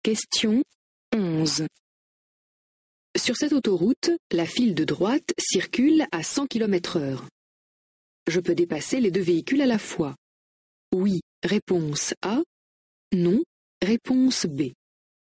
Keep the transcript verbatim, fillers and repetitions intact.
Question onze. Sur cette autoroute, la file de droite circule à cent kilomètres heure. Je peux dépasser les deux véhicules à la fois. Oui, réponse A. Non, réponse B.